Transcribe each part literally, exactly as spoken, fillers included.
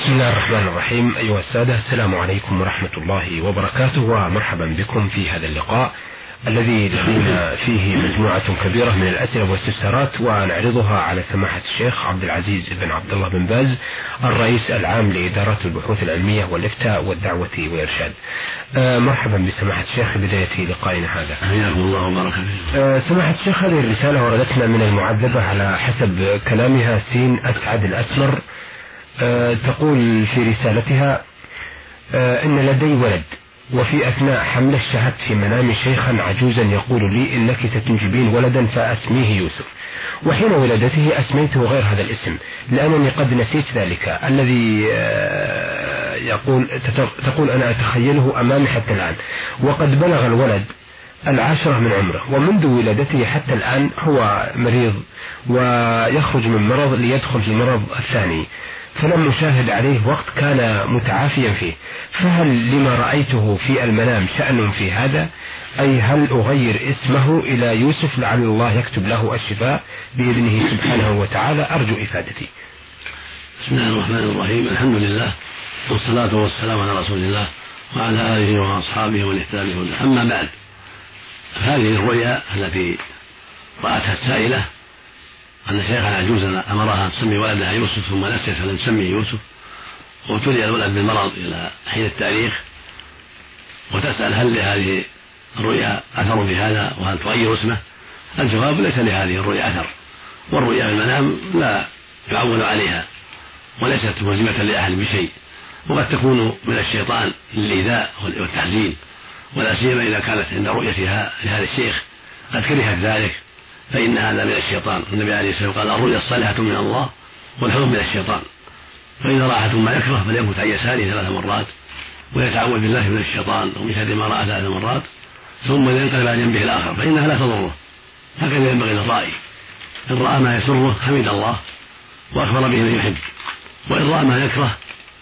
بسم الله الرحمن الرحيم. أيها السادة، السلام عليكم ورحمة الله وبركاته، ومرحبا بكم في هذا اللقاء الذي لدينا فيه مجموعة كبيرة من الأسئلة والاستفسارات، ونعرضها على سماحة الشيخ عبد العزيز بن عبد الله بن باز، الرئيس العام لإدارة البحوث العلمية والإفتاء والدعوة والإرشاد. آه مرحبا بسماحة الشيخ في بداية لقائنا هذا. حياكم الله وبارك فيكم. آه سماحة الشيخ، هذه الرسالة وردتنا من المعذبة على حسب كلامها سين أسعد الأسمر. أه تقول في رسالتها: أه إن لدي ولد، وفي أثناء حمل شاهدت في منامي شيخا عجوزا يقول لي إنك ستنجبين ولدا فأسميه يوسف، وحين ولادته أسميته غير هذا الاسم لأنني قد نسيت ذلك الذي أه يقول تقول أنا أتخيله أمامي حتى الآن، وقد بلغ الولد العاشرة من عمره، ومنذ ولادته حتى الآن هو مريض ويخرج من مرض ليدخل في المرض الثاني، فلم أشاهد عليه وقت كان متعافيا فيه، فهل لما رأيته في المنام شأن في هذا؟ أي هل أغير اسمه إلى يوسف لعل الله يكتب له الشفاء بإذنه سبحانه وتعالى؟ أرجو إفادتي. بسم الله الرحمن الرحيم. الحمد لله والصلاة والسلام على رسول الله وعلى آله وأصحابه ومن اهتدى بهداه. أما بعد، هذه الرؤيا التي رأتها السائلة أن شيخا عجوزا أمرها أن تسمي ولدها يوسف ثم نسيت فلم تسمي يوسف، وابتلي الولد بالمرض إلى حين التاريخ، وتسأل هل لهذه الرؤيا أثر في هذا وهل تغير اسمه؟ الجواب: ليس لهذه الرؤيا أثر، والرؤيا في المنام لا يعول عليها وليست ملزمة لأحد بشيء، وقد تكون من الشيطان للإيذاء والتحزين، ولا سيما إذا كانت عند رؤيتها لهذا الشيخ قد كرهت ذلك، فإن هذا من الشيطان. النبي عليه الصلاة والسلام قال: الرؤيا الصالحة من الله والحلم من الشيطان، فإذا رأى أحد ما يكره فليمت عن يساره ثلاث مرات ويتعوذ بالله من الشيطان ومن شر ما رأى ثلاث مرات، ثم ينقلب عن جنبه الآخر فإنها لا تضره. هكذا ينبغي للرائي: إن رأى ما يسره حمد الله وأخبر به من يحب، وإن رأى ما يكره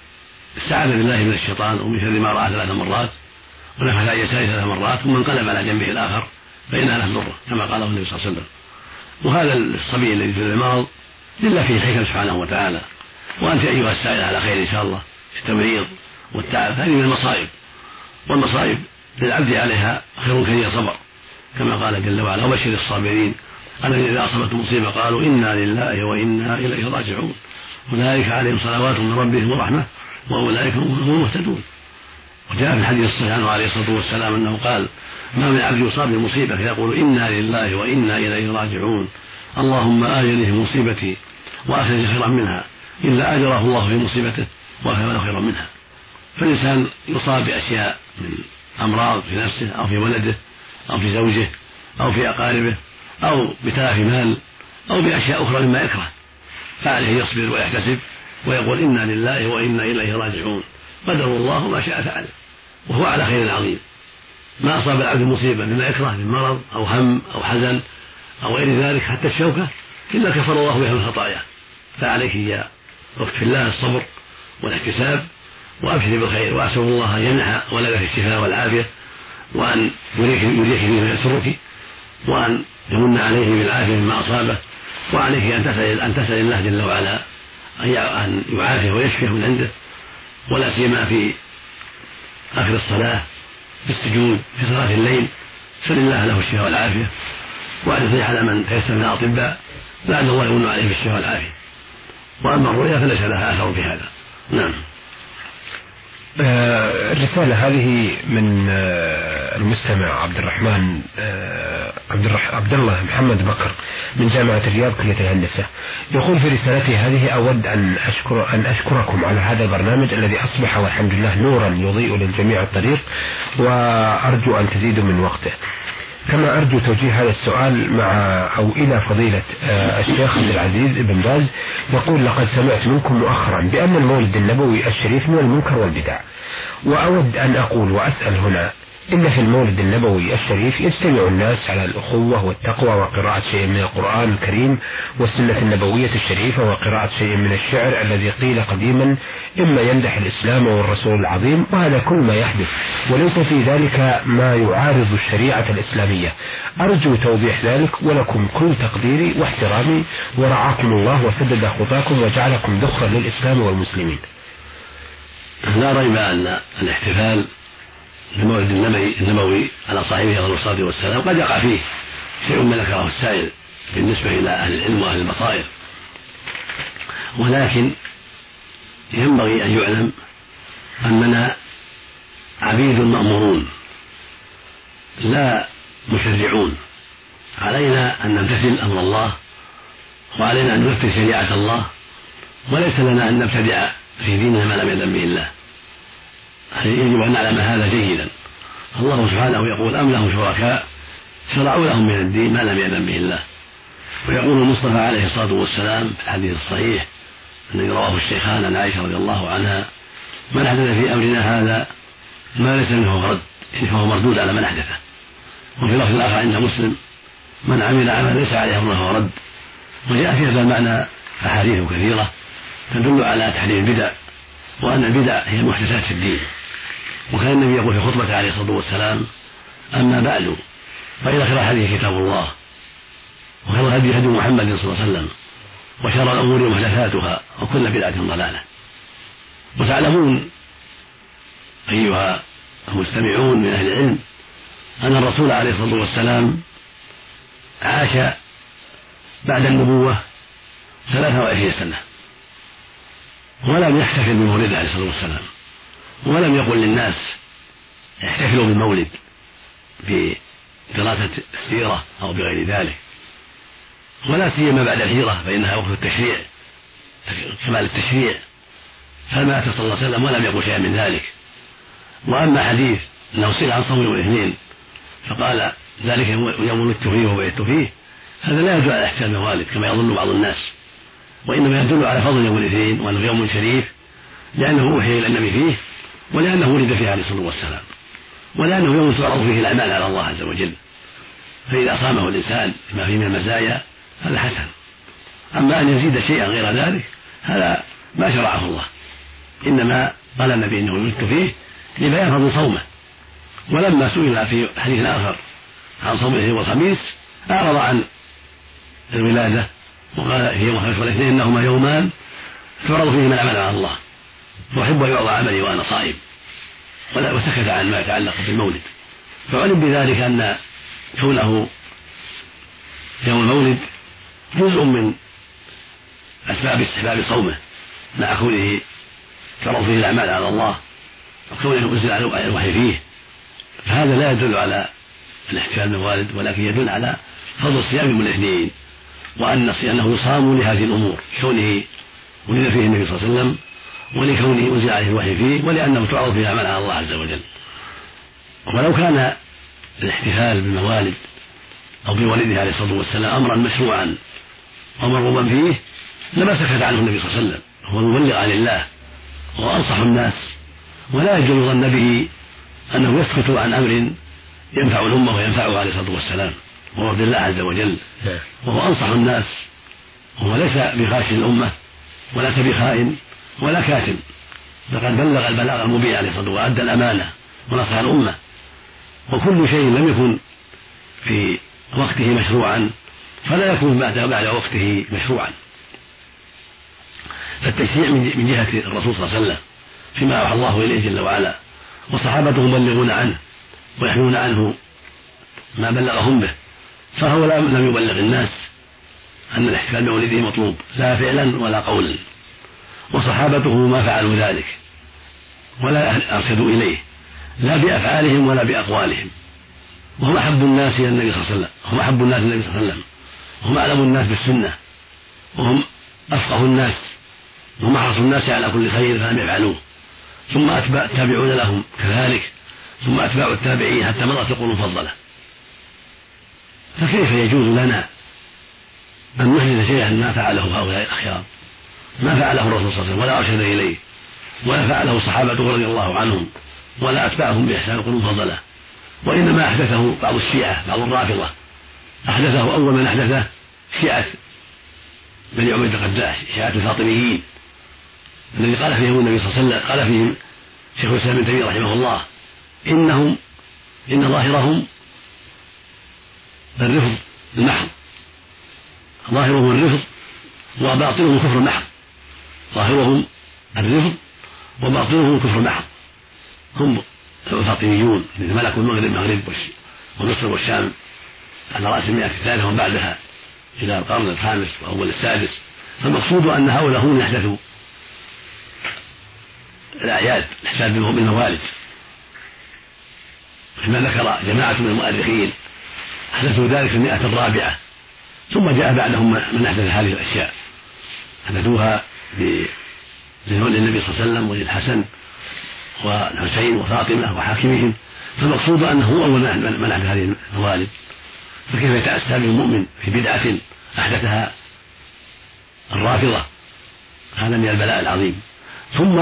استعاذ بالله من الشيطان ومن شر ما رأى ثلاث مرات ونفث عن يساره ثلاث مرات ثم انقلب على جنبه الآخر فإنها لا تضره، كما قاله النبي صلى الله عليه وسلم. وهذا الصبي الذي في المرض لله فيه الحكم سبحانه وتعالى، وأنت أيها السائل على خير إن شاء الله في التمريض والتعب، هذه من المصائب، والمصائب للعبد عليها خير كثير صبر، كما قال جل وعلا: وبشر الصابرين الذين إذا أصابتهم مصيبة قالوا إنا لله وإنا إليه راجعون أولئك عليهم صلوات من ربهم ورحمة وأولئك هم المهتدون. وجاء في الحديث الصحيح عنه عليه الصلاة والسلام أنه قال: ما من عبد يصاب بمصيبة فيقول إنا لله وإنا إليه راجعون اللهم آجله في مصيبتي وأخرج خيرا منها إلا أجره الله في مصيبته وأخرج خيرا منها. فالإنسان يصاب بأشياء من أمراض في نفسه أو في ولده أو في زوجه أو في أقاربه أو بتلف مال أو بأشياء أخرى مما يكره، فعليه يصبر ويحتسب ويقول إنا لله وإنا إليه راجعون، قدر الله ما شاء فعل، وهو على خير عظيم. ما أصاب العبد مصيبة مما يكره من مرض أو هم أو حزن أو غير ذلك حتى الشوكة إلا كفر الله بها من خطاياه، فعليك يا أخت في الله الصبر والاحتساب وأبشري بالخير، وأسأل الله أن يمنح ولدك الشفاء والعافية، وأن يريك يريك فيما يسرك، وأن يمن عليه بالعافية مما أصابه، وعليك أن تسأل أن تسأل الله جل وعلا أن يعافيه ويشفيه من عنده، ولا سيما في آخر الصلاة في السجود في صلاة الليل، سل الله له الشفاء والعافية، وأعرض على من تيسر من الأطباء لعل الله يمن عليه بالشفاء والعافية. وأما الرؤيا فليس لها أثر في هذا. نعم. آه الرسالة هذه من آه المستمع عبد الرحمن آه عبد, الرح... عبد الله محمد بكر من جامعة الرياض كلية الهندسة. يقول في رسالته هذه: أود أن أشكر أن أشكركم على هذا البرنامج الذي أصبح والحمد لله نورا يضيء للجميع الطريق، وأرجو أن تزيدوا من وقته. كما أرجو توجيه هذا السؤال مع أو إلى فضيلة الشيخ عبد العزيز بن باز. يقول: لقد سمعت منكم مؤخرا بأن المولد النبوي الشريف من المنكر والبدع، وأود أن أقول وأسأل هنا: إن في المولد النبوي الشريف يجتمع الناس على الأخوة والتقوى وقراءة شيء من القرآن الكريم والسنة النبوية الشريفة وقراءة شيء من الشعر الذي قيل قديما إما يمدح الإسلام والرسول العظيم، وهذا كل ما يحدث وليس في ذلك ما يعارض الشريعة الإسلامية. أرجو توضيح ذلك، ولكم كل تقديري واحترامي، ورعاكم الله وسدد خطاكم وجعلكم ذخرا للإسلام والمسلمين. لا ريب أن الاحتفال بمولد النبوي على صاحبه عليه الصلاة والسلام قد يقع فيه شيء ما ذكره السائل بالنسبة إلى أهل العلم وأهل البصائر، ولكن ينبغي أن يعلم أننا عبيد مأمورون لا مشرعون، علينا أن نمتثل أمر الله وعلينا أن ننفذ شريعة الله، وليس لنا أن نبتدع في ديننا ما لم يأذن به الله. يجب أن نعلم هذا جيدا. الله سبحانه يقول: أم لهم شركاء شرعوا لهم من الدين ما لم يأذن به الله. ويقول المصطفى عليه الصلاة والسلام في الحديث الصحيح الذي رواه الشيخان عن عائشة رضي الله عنها: من أحدث في أمرنا هذا ما ليس منه فرد فهو مردود على من أحدثه. وفي لفظ الآخر عند مسلم: من عمل عملا ليس عليه أمرنا فهو رد. وجاء في هذا المعنى أحاديث كثيرة تدل على تحريم البدع، وأن البدع هي المحدثات في الدين. وكان النبي يقول في خطبته عليه الصلاة والسلام: أما بعد فإن خير الحديث كتاب الله، وخير الهدي هدي محمد صلى الله عليه وسلم، وشر الأمور محدثاتها، وكل بدعة ضلالة. وتعلمون أيها المستمعون من أهل العلم أن الرسول عليه الصلاة والسلام عاش بعد النبوة ثلاثة وعشرين سنة ولم يحتفل بمولده عليه الصلاة والسلام، ولم يقل للناس احتفلوا بالمولد بدراسة السيرة أو بغير ذلك، ولا سيما بعد الهجرة فإنها وقت التشريع كمال التشريع، فمات صلى الله عليه وسلم ولم يقل شيئا من ذلك. وأما حديث أنه سئل عن صوم يوم الاثنين فقال ذلك يوم ولدت فيه وبعثت فيه، هذا لا يدل على احتفال الموالد كما يظن بعض الناس، وإنما يدل على فضل يوم الاثنين وأنه يوم شريف لأنه أوحي إلى النبي فيه، ولأنه ولد فيه عليه الصلاة والسلام، ولأنه يوم تعرض فيه الأعمال على الله عز وجل، فإذا صامه الإنسان بما فيه من المزايا هذا حسن. أما أن يزيد شيئا غير ذلك هذا ما شرعه الله، إنما قال النبي إنه ولدت فيه لبيان فضل صومه. ولما سئل في حديث آخر عن صوم الاثنين والخميس أعرض عن الولادة وقال في يوم الخميس والاثنين إنهما يومان تعرض فيهما الأعمال على الله، وأحب أن يعرض عملي وأنا صائم، وسكت عن ما يتعلق بالمولد. فعلم بذلك أن كونه يوم المولد جزء من أسباب استحباب صومه مع كونه تعرض فيه الأعمال على الله وكونه أنزل على الوحي فيه، فهذا لا يدل على الاحتفال بالموالد، ولكن يدل على فضل صيام يوم الاثنين، وأن أنه يصام لهذه الأمور، كونه ولد فيه النبي صلى الله عليه وسلم، ولكونه أنزل عليه الوحي فيه، ولأنه تعرض فيه الأعمال على الله عز وجل. ولو كان الاحتفال بالموالد أو بولده عليه الصلاة والسلام أمرا مشروعا ومرغوبا فيه لما سكت عنه النبي صلى الله عليه وسلم، هو المبلغ عن الله وأنصح الناس، ولا يجوز الظن به أنه يسكت عن أمر ينفع الأمة وينفعه عليه الصلاة والسلام، وهو عبد الله عز وجل، وهو أنصح الناس، وهو ليس بغاش الأمة وليس بخائن ولا كاتم، لقد بلغ البلاغ المبين عليه الصلاة والسلام وأدى الأمانة ونصح الأمة. وكل شيء لم يكن في وقته مشروعا فلا يكون بعد بعد وقته مشروعا. فالتشريع من جهة الرسول صلى الله عليه وسلم فيما أوحى الله إليه جل وعلا، وصحابته مبلغون عنه ويحملون عنه ما بلغهم به، فهو لم يبلغ الناس أن الاحتفال بمولده مطلوب لا فعلا ولا قولا، وصحابته ما فعلوا ذلك ولا أرشدوا إليه لا بأفعالهم ولا بأقوالهم، وهم أحب الناس إلى النبي صلى الله عليه وسلم، هم أحب الناس إلى النبي صلى الله عليه وسلم، هم أعلم الناس بالسنة، وهم أفقه الناس، وهم أحرص الناس على كل خير فلم يفعلوه، ثم أتباع التابعون لهم كذلك، ثم أتباع التابعين حتى مضت القرون المفضلة. فكيف يجوز لنا أن نحدث شيئا ما فعله هؤلاء الأخيار، ما فعله الرسول صلى الله عليه وسلم ولا أرشد إليه، ولا فعله الصحابة رضي الله عنهم ولا أتباعهم بإحسان القرون المفضلة، وإنما أحدثه بعض الشيعة بعض الرافضة، أحدثه أول من أحدثه شيعة بني عبيد القداح، شيعة الفاطميين الذي قال فيهم النبي صلى الله عليه وسلم، قال فيهم شيخ الإسلام ابن تيمية رحمه الله: إنهم إن ظاهرهم الرفض المحض، ظاهرهم الرفض وباطنهم كفر محض، ظاهرهم الرفض وباطنه كفر محض. هم الفاطميون الذين ملكوا المغرب المغرب ومصر والشام على رأس المئة الثالثة وبعدها إلى القرن الخامس وأول السادس. فالمقصود أن هؤلاء هم يحدثوا الأعياد الاحتفال بالموالد، كما ذكر جماعة من المؤرخين أحدثوا ذلك في المئة الرابعة، ثم جاء بعدهم من أحدث هذه الأشياء أحدثوها لنولد النبي صلى الله عليه وسلم وللحسن والحسين وفاطمة وحاكمهم. فالمقصود أنه أول من أحدث هذه الموالد، فكيف يتأسى بالمؤمن في بدعة أحدثها الرافضة؟ هذا من البلاء العظيم. ثم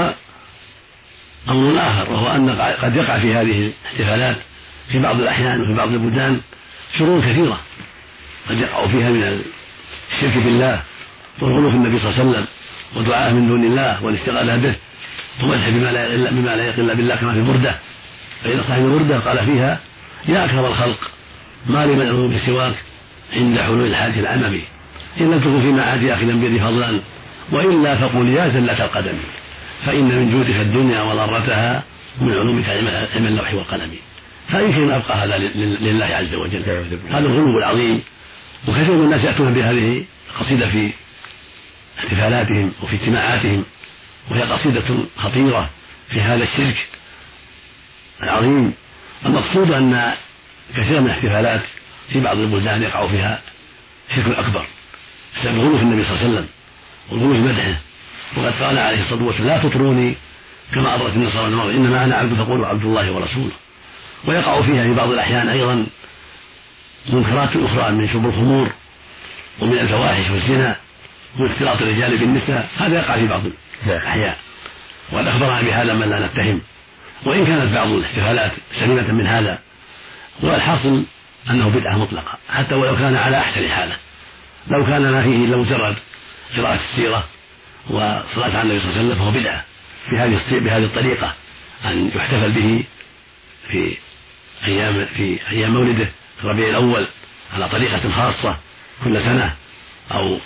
أمر آخر، وهو أن قد يقع في هذه الاحتفالات في بعض الأحيان وفي بعض البلدان شرور كثيرة قد يقع فيها من الشرك بالله والغلو في النبي صلى الله عليه وسلم ودعاء من دون الله والاستغاثة به ومدح بما لا يقل بما لا يقل بالله، كما في البردة. فإن صاحب البردة قال فيها: يا أكرم الخلق ما لمن يدعو بسواك عند حلول الحادث العممي، إن لم تكن في معادي آخذا بيدي فضلا وإلا فقل يا زلة القدم، فإن من جودك الدنيا وضرتها ومن علومك علم اللوح والقلم. فيمكن أن أبقى هذا لله عز وجل، هذا الغلو العظيم. وكثير من الناس يأتون بهذه القصيدة في احتفالاتهم وفي اجتماعاتهم، وهي قصيدة خطيرة في هذا الشرك العظيم. المقصود أن كثير من الاحتفالات في بعض البلدان يقع فيها شرك أكبر بسبب الغلو في النبي صلى الله عليه وسلم والغلو في مدحه. وقد قال عليه الصلاة والسلام: لا تطروني كما أطرت النصارى والمغرب، إنما أنا عبد فقولوا عبد الله ورسوله. ويقع فيها في بعض الأحيان أيضا منكرات أخرى من شرب الخمور ومن الفواحش والزنا ومن اختلاط الرجال بالنساء، هذا يقع في بعض الأحيان، وقد أخبرنا بهذا من لا نتهم. وإن كانت بعض الاحتفالات سليمة من هذا، والحاصل أنه بدعة مطلقة حتى ولو كان على أحسن حالة. لو كان ما فيه إلا مجرد قراءة السيرة وصلاة على النبي صلى الله عليه وسلم فهو بدعة بهذه بهذه الطريقة، أن يحتفل به في أيام في أيام مولده في الربيع الأول على طريقة خاصة كل سنة، أو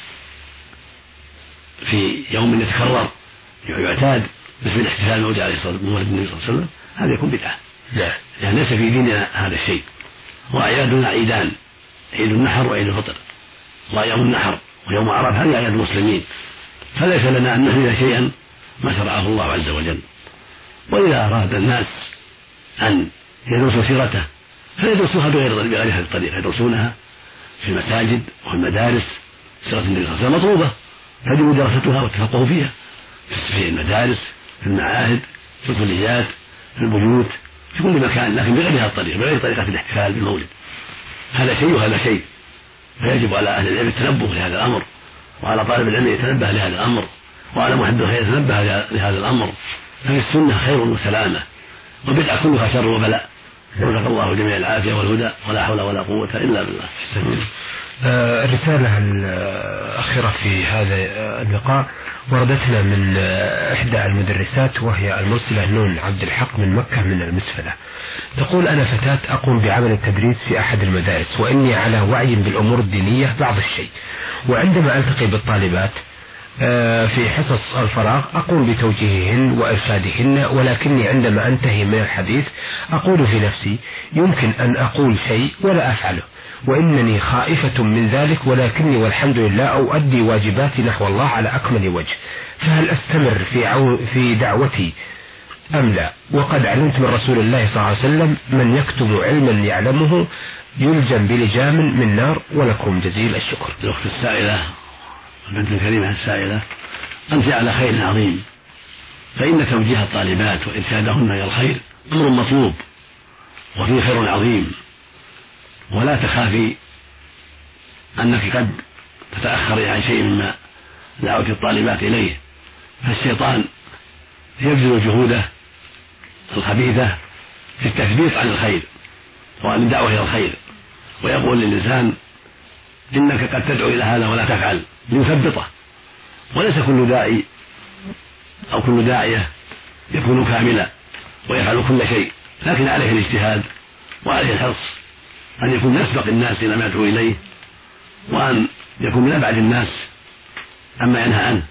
في يوم يتكرر يعتاد مثل الاحتفال بمولد عليه الصلاة والسلام النبي صلى الله عليه وسلم، هذا يكون بدعة. لا يعني ليس في ديننا هذا الشيء. وأعيادنا عيدان، عيد النحر وعيد الفطر، ويوم النحر ويوم عرفة هذه أعياد المسلمين، فليس لنا أن نحيي شيئا ما شرعه الله عز وجل. وإذا أراد الناس أن يدرسوا سيرته فيدرسوها بغير بغير هذه الطريقة، يدرسونها في المساجد وفي المدارس. سيرة النبي صلى الله عليه وسلم مطلوبة، يجب دراستها والتفقه فيها في المدارس، في المعاهد، في الكليات، في البيوت، في كل مكان، لكن بغير هذه الطريقة، بغير طريقة الاحتفال بالمولد. هذا شيء وهذا شيء، فيجب على أهل العلم التنبه لهذا الأمر، وعلى طالب العلم يتنبه لهذا الأمر، وعلى محب الخير يتنبه لهذا الأمر. ففي السنة خير وسلامة، والبدعة كلها شر وبلاء. رزق الله جميع العافية والهدى، ولا حول ولا قوة إلا بالله. آه الرسالة الأخيرة في هذا اللقاء وردتنا من آه إحدى المدرسات، وهي المرسلة نون عبد الحق من مكة من المسفلة. تقول: أنا فتاة أقوم بعمل التدريس في أحد المدارس، وإني على وعي بالأمور الدينية بعض الشيء، وعندما ألتقي بالطالبات في حصص الفراغ أقوم بتوجيههن وإرشادهن، ولكني عندما أنتهي من الحديث أقول في نفسي: يمكن أن أقول شيء ولا أفعله، وإنني خائفة من ذلك، ولكني والحمد لله أؤدي واجباتي نحو الله على أكمل وجه، فهل أستمر في, عو في دعوتي أم لا؟ وقد علمت من رسول الله صلى الله عليه وسلم: من يكتب علما يعلمه يلجم بلجام من نار. ولكم جزيل الشكر. الأخت السائلة البنت الكريمة السائلة، أنت على خير عظيم، فإن توجيه الطالبات وإرشادهن إلى الخير أمر مطلوب وفيه خير عظيم، ولا تخافي أنك قد تتأخري عن شيء مما دعوت الطالبات إليه، فالشيطان يبذل جهوده الخبيثة في التثبيط عن الخير وعن الدعوة إلى الخير، ويقول للإنسان: إنك قد تدعو إلى هذا ولا تفعل، ليثبطه. وليس كل داعي أو كل داعية يكون كاملا ويفعل كل شيء، لكن عليه الاجتهاد وعليه الحرص أن يكون يسبق الناس إلى ما يدعو إليه، وأن يكون من أبعد الناس عما ينهى عنه،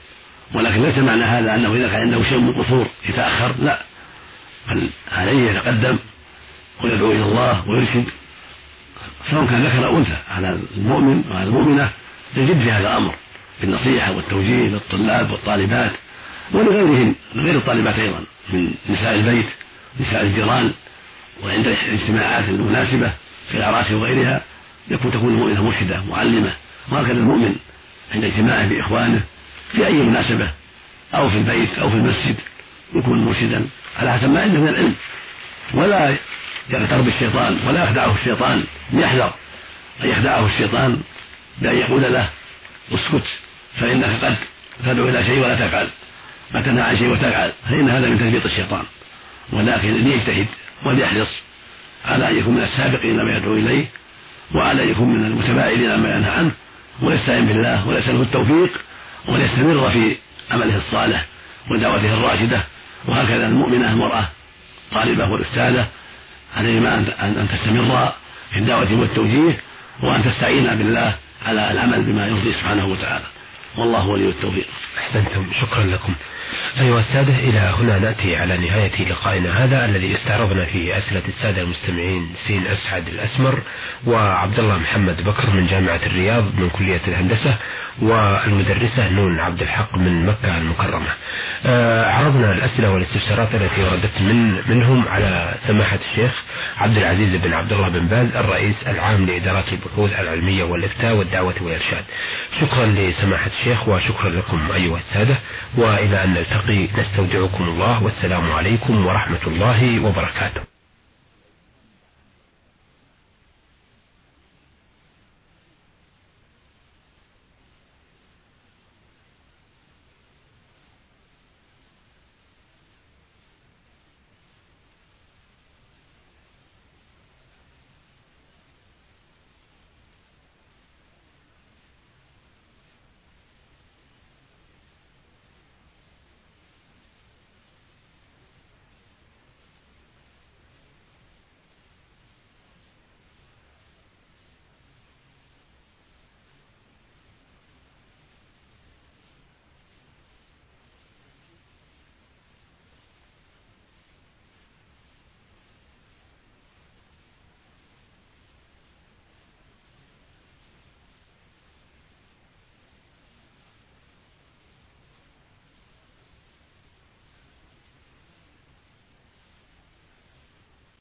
ولكن ليس معنى هذا أنه إذا كان عنده شيء من قصور يتأخر، لا، بل عليه يتقدم ويدعو إلى الله ويرشد سواء كان ذكر أو أنثى، على المؤمن وعلى المؤمنة يجد في هذا الأمر بالنصيحة والتوجيه للطلاب والطالبات ولغيرهم، غير الطالبات أيضا من نساء البيت نساء الجيران، وعند الاجتماعات المناسبة في الأعراس وغيرها يكون تكون المؤمنة مرشدة معلمة. وهكذا المؤمن عند اجتماعه بإخوانه في أي مناسبة أو في البيت أو في المسجد يكون مرشدا على حسب ما عنده من العلم، ولا يغتر بالشيطان ولا يخدعه الشيطان، يحذر أن يخدعه الشيطان بأن يقول له اسكت فإنك قد تدعو إلى شيء ولا تفعل، ما تنهى عن شيء وتفعل، فإن هذا من تثبيط الشيطان. ولكن ليجتهد وليحرص على أن يكون من السابقين ما يدعو إليه، وعلى أن يكون من المتباعدين عما ينهى عنه، ويستعين بالله ويسأله التوفيق وليستمر في عمله الصالح ودعوته الراشدة. وهكذا المؤمنة المرأة طالبة والأستاذة عليهما أن تستمر في الدعوة والتوجيه، وأن تستعين بالله على العمل بما يرضي سبحانه وتعالى، والله ولي التوفيق. أحسنتم، شكرا لكم. أيها السادة، إلى هنا نأتي على نهاية لقائنا هذا الذي استعرضنا فيه أسئلة السادة المستمعين سين أسعد الأسمر وعبد الله محمد بكر من جامعة الرياض من كلية الهندسة، والمدرسة نون عبد الحق من مكة المكرمة. عرضنا الأسئلة والاستفسارات التي وردت من منهم على سماحة الشيخ عبد العزيز بن عبد الله بن باز الرئيس العام لإدارات البحوث العلمية والإفتاء والدعوة والإرشاد. شكرا لسماحة الشيخ وشكرا لكم أيها السادة، وإلى أن نلتقي نستودعكم الله، والسلام عليكم ورحمة الله وبركاته.